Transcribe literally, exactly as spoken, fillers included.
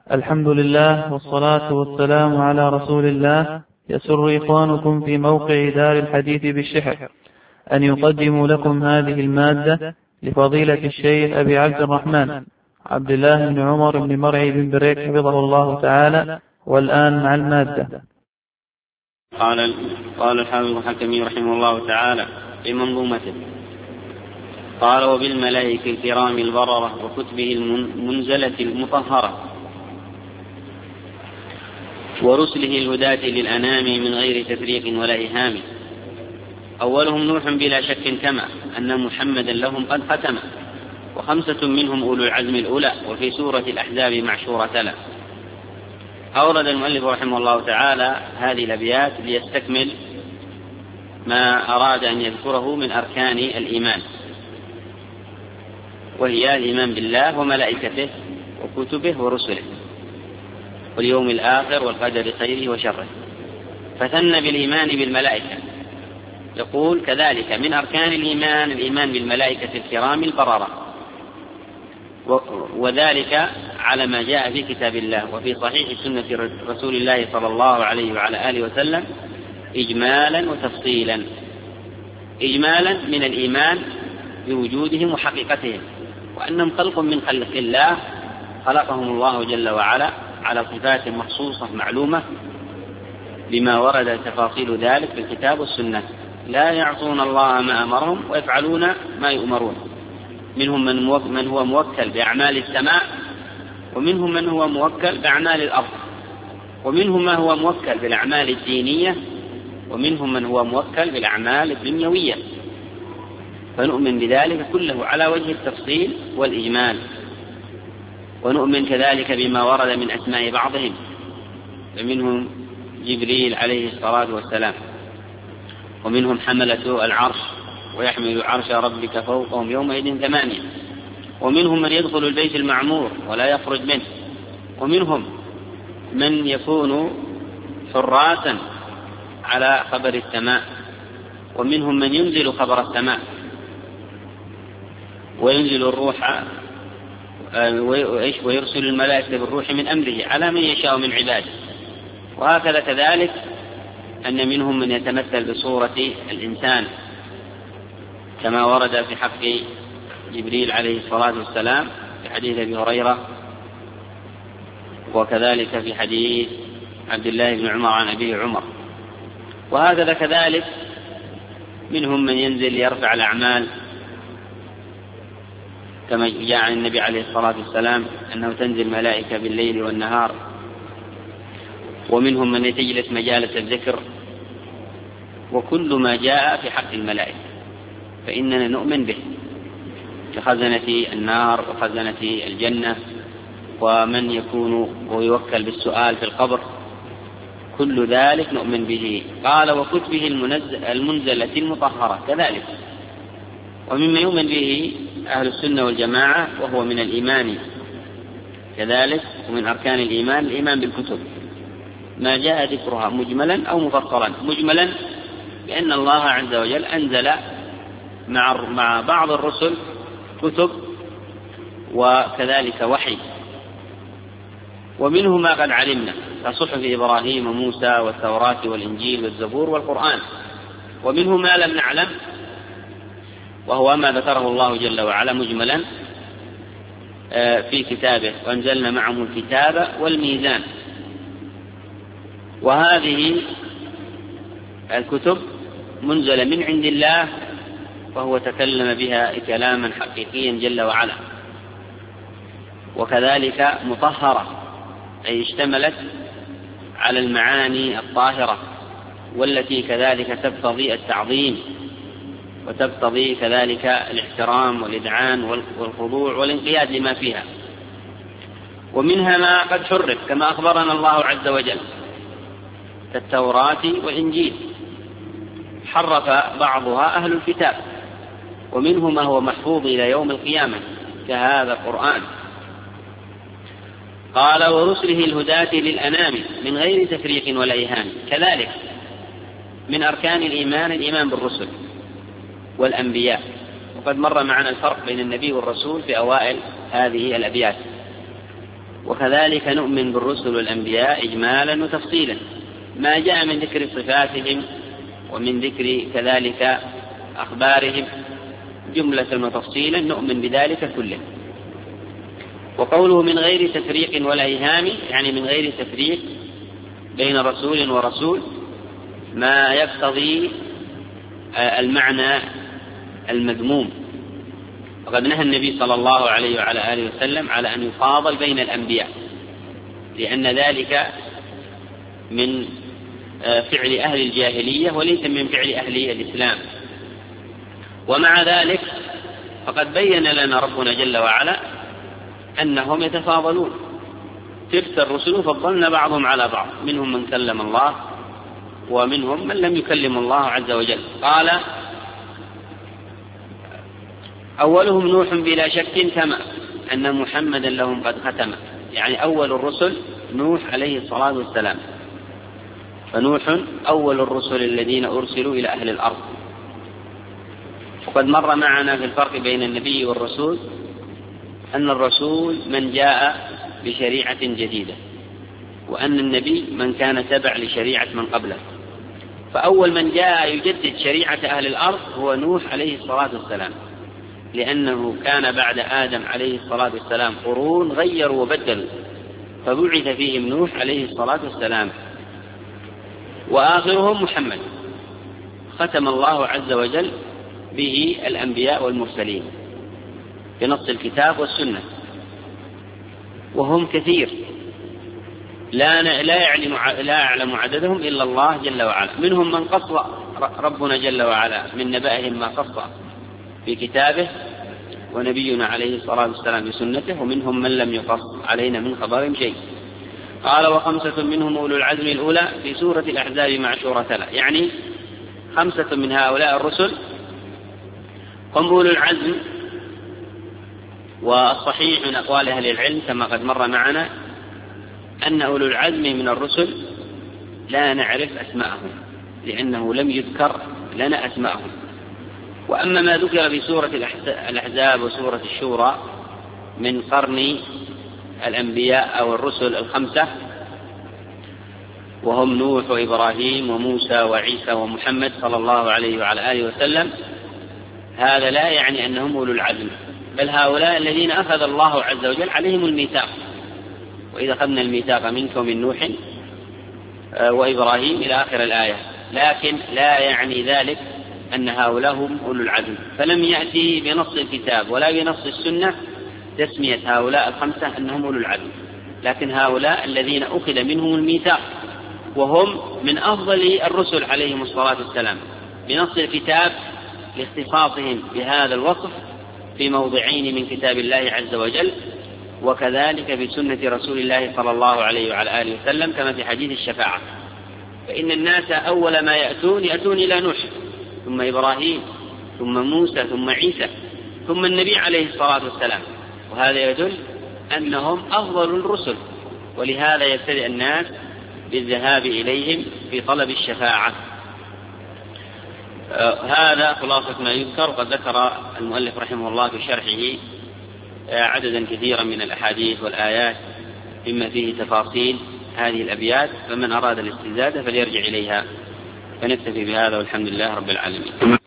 الحمد لله والصلاة والسلام على رسول الله. يسر إخوانكم في موقع دار الحديث بالشحر أن يقدموا لكم هذه المادة لفضيلة الشيخ أبي عبد الرحمن عبد الله بن عمر بن مرعي بن بريك حفظه الله تعالى. والآن مع المادة. قال قال الحافظ الحكمي رحمه الله تعالى في منظومته، قال: وبالملائكة الكرام البررة وكتبه المنزلة المطهرة ورسله الهداة للأنام من غير تفريق ولا إهام. أولهم نوح بلا شك، كما أن محمدا لهم قد ختم، وخمسة منهم أولو العزم الأولى، وفي سورة الأحزاب معشورة له. أورد المؤلف رحمه الله تعالى هذه الأبيات ليستكمل ما أراد أن يذكره من أركان الإيمان، وهي الإيمان بالله وملائكته وكتبه ورسله واليوم الآخر والقدر خيره وشره. فثنى بالإيمان بالملائكة، يقول: كذلك من أركان الإيمان الإيمان بالملائكة الكرام البررة، وذلك على ما جاء في كتاب الله وفي صحيح سنة رسول الله صلى الله عليه وعلى آله وسلم إجمالا وتفصيلا. إجمالا من الإيمان بوجودهم وحقيقتهم، وأنهم خلق من خلق الله، خلقهم الله جل وعلا على صفات مخصوصة معلومة بما ورد تفاصيل ذلك في الكتاب والسنة، لا يعصون الله ما أمرهم ويفعلون ما يؤمرون. منهم من هو موكل بأعمال السماء، ومنهم من هو موكل بأعمال الأرض، ومنهم من هو موكل بالأعمال الدينية، ومنهم من هو موكل بالأعمال الدنيوية. فنؤمن بذلك كله على وجه التفصيل والإجمال. ونؤمن كذلك بما ورد من أسماء بعضهم، فمنهم جبريل عليه الصلاة والسلام، ومنهم حملة العرش ويحمل عرش ربك فوقهم يومئذ ثمانية، ومنهم من يدخل البيت المعمور ولا يخرج منه، ومنهم من يكون حراسا على خبر السماء، ومنهم من ينزل خبر السماء وينزل الروح ويرسل الملائكة بالروح من أمره على من يشاء من عباده. وهكذا كذلك أن منهم من يتمثل بصورة الإنسان، كما ورد في حق جبريل عليه الصلاة والسلام في حديث أبي هريرة، وكذلك في حديث عبد الله بن عمر عن أبي عمر. وهكذا كذلك منهم من ينزل يرفع الأعمال، كما جاء عن النبي عليه الصلاة والسلام أنه تنزل ملائكة بالليل والنهار. ومنهم من يتجلس مجالس الذكر، وكل ما جاء في حق الملائكة فإننا نؤمن به، كخزنة النار وخزنة الجنة، ومن يكون ويوكل بالسؤال في القبر، كل ذلك نؤمن به. قال: وكتبه المنزلة المطهرة كذلك. ومما يؤمن به أهل السنة والجماعة وهو من الإيمان كذلك، ومن أركان الإيمان الإيمان بالكتب، ما جاء ذكرها مجملا أو مفصلا. مجملا لأن الله عز وجل أنزل مع بعض الرسل كتب وكذلك وحي، ومنه ما قد علمنا كصحف إبراهيم وموسى والتوراة والإنجيل والزبور والقرآن. ومنه ما لم نعلم، وهو ما ذكره الله جل وعلا مجملا في كتابه: وأنزلنا معهم الكتاب والميزان. وهذه الكتب منزلة من عند الله، وهو تكلم بها كلاما حقيقيا جل وعلا، وكذلك مطهرة، أي اشتملت على المعاني الطاهرة، والتي كذلك تقتضي التعظيم، وتقتضي كذلك الاحترام والإذعان والخضوع والانقياد لما فيها. ومنها ما قد حرف كما أخبرنا الله عز وجل كالتوراة والإنجيل، حرف بعضها أهل الكتاب، ومنه ما هو محفوظ إلى يوم القيامة كهذا القرآن. قال: ورسله الهداة للأنام من غير تفريق ولا إهان. كذلك من أركان الإيمان الإيمان بالرسل والأنبياء، وقد مر معنا الفرق بين النبي والرسول في أوائل هذه الأبيات. وكذلك نؤمن بالرسل والأنبياء إجمالا وتفصيلا، ما جاء من ذكر صفاتهم ومن ذكر كذلك أخبارهم جملة وتفصيلا نؤمن بذلك كله. وقوله من غير تفريق ولا إيهام يعني من غير تفريق بين رسول ورسول، ما يقتضي المعنى المذموم. وقد نهى النبي صلى الله عليه وعلى آله وسلم على أن يفاضل بين الأنبياء، لأن ذلك من فعل أهل الجاهلية وليس من فعل أهل الإسلام. ومع ذلك فقد بين لنا ربنا جل وعلا أنهم يتفاضلون، تلك الرسل فضلنا بعضهم على بعض، منهم من كلم الله ومنهم من لم يكلم الله عز وجل. قال أولهم نوح بلا شك كما أن محمدا لهم قد ختم، يعني أول الرسل نوح عليه الصلاة والسلام، فنوح أول الرسل الذين أرسلوا إلى أهل الأرض. وقد مر معنا في الفرق بين النبي والرسول أن الرسول من جاء بشريعة جديدة، وأن النبي من كان تبع لشريعة من قبله. فأول من جاء يجدد شريعة أهل الأرض هو نوح عليه الصلاة والسلام، لأنه كان بعد آدم عليه الصلاة والسلام قرون غيروا وبدلوا، فبعث فيهم نوح عليه الصلاة والسلام. وآخرهم محمد ختم الله عز وجل به الأنبياء والمرسلين بنص الكتاب والسنة، وهم كثير لا لا يعلم لا يعلم عددهم إلا الله جل وعلا. منهم من قص ربنا جل وعلا من نبأهم ما قص في كتابه ونبينا عليه الصلاة والسلام بسنته، ومنهم من لم يقص علينا من خبرهم شيء. قال وخمسة منهم أولو العزم الأولى في سورة الأحزاب معشورة له، يعني خمسة من هؤلاء الرسل هم أولو العزم. والصحيح من أقوال أهل العلم كما قد مر معنا أن أولو العزم من الرسل لا نعرف أسماءهم، لأنه لم يذكر لنا أسماءهم. وأما ما ذكر في سورة الأحزاب وسورة الشورى من قرن الأنبياء أو الرسل الخمسة، وهم نوح وإبراهيم وموسى وعيسى ومحمد صلى الله عليه وعلى آله وسلم، هذا لا يعني أنهم أولو العزم، بل هؤلاء الذين أخذ الله عز وجل عليهم الميثاق، وإذا أخذنا الميثاق منك ومن نوح وإبراهيم إلى آخر الآية. لكن لا يعني ذلك أن هؤلاء هم أولو العزم، فلم يأتي بنص الكتاب ولا بنص السنة تسمية هؤلاء الخمسة أنهم أولو العزم، لكن هؤلاء الذين أخذ منهم الميثاق، وهم من أفضل الرسل عليهم الصلاة والسلام بنص الكتاب لاختصاصهم بهذا الوصف في موضعين من كتاب الله عز وجل، وكذلك بسنة رسول الله صلى الله عليه وعلى آله وسلم كما في حديث الشفاعة. فإن الناس أول ما يأتون يأتون إلى نوح ثم إبراهيم ثم موسى ثم عيسى ثم النبي عليه الصلاة والسلام، وهذا يدل أنهم أفضل الرسل، ولهذا يبتدئ الناس بالذهاب إليهم في طلب الشفاعة. آه هذا خلاصة ما يذكر. وقد ذكر المؤلف رحمه الله في شرحه آه عددا كثيرا من الأحاديث والآيات مما فيه تفاصيل هذه الأبيات، فمن أراد الاستزادة فليرجع إليها. فنكتفي بهذا والحمد لله رب العالمين.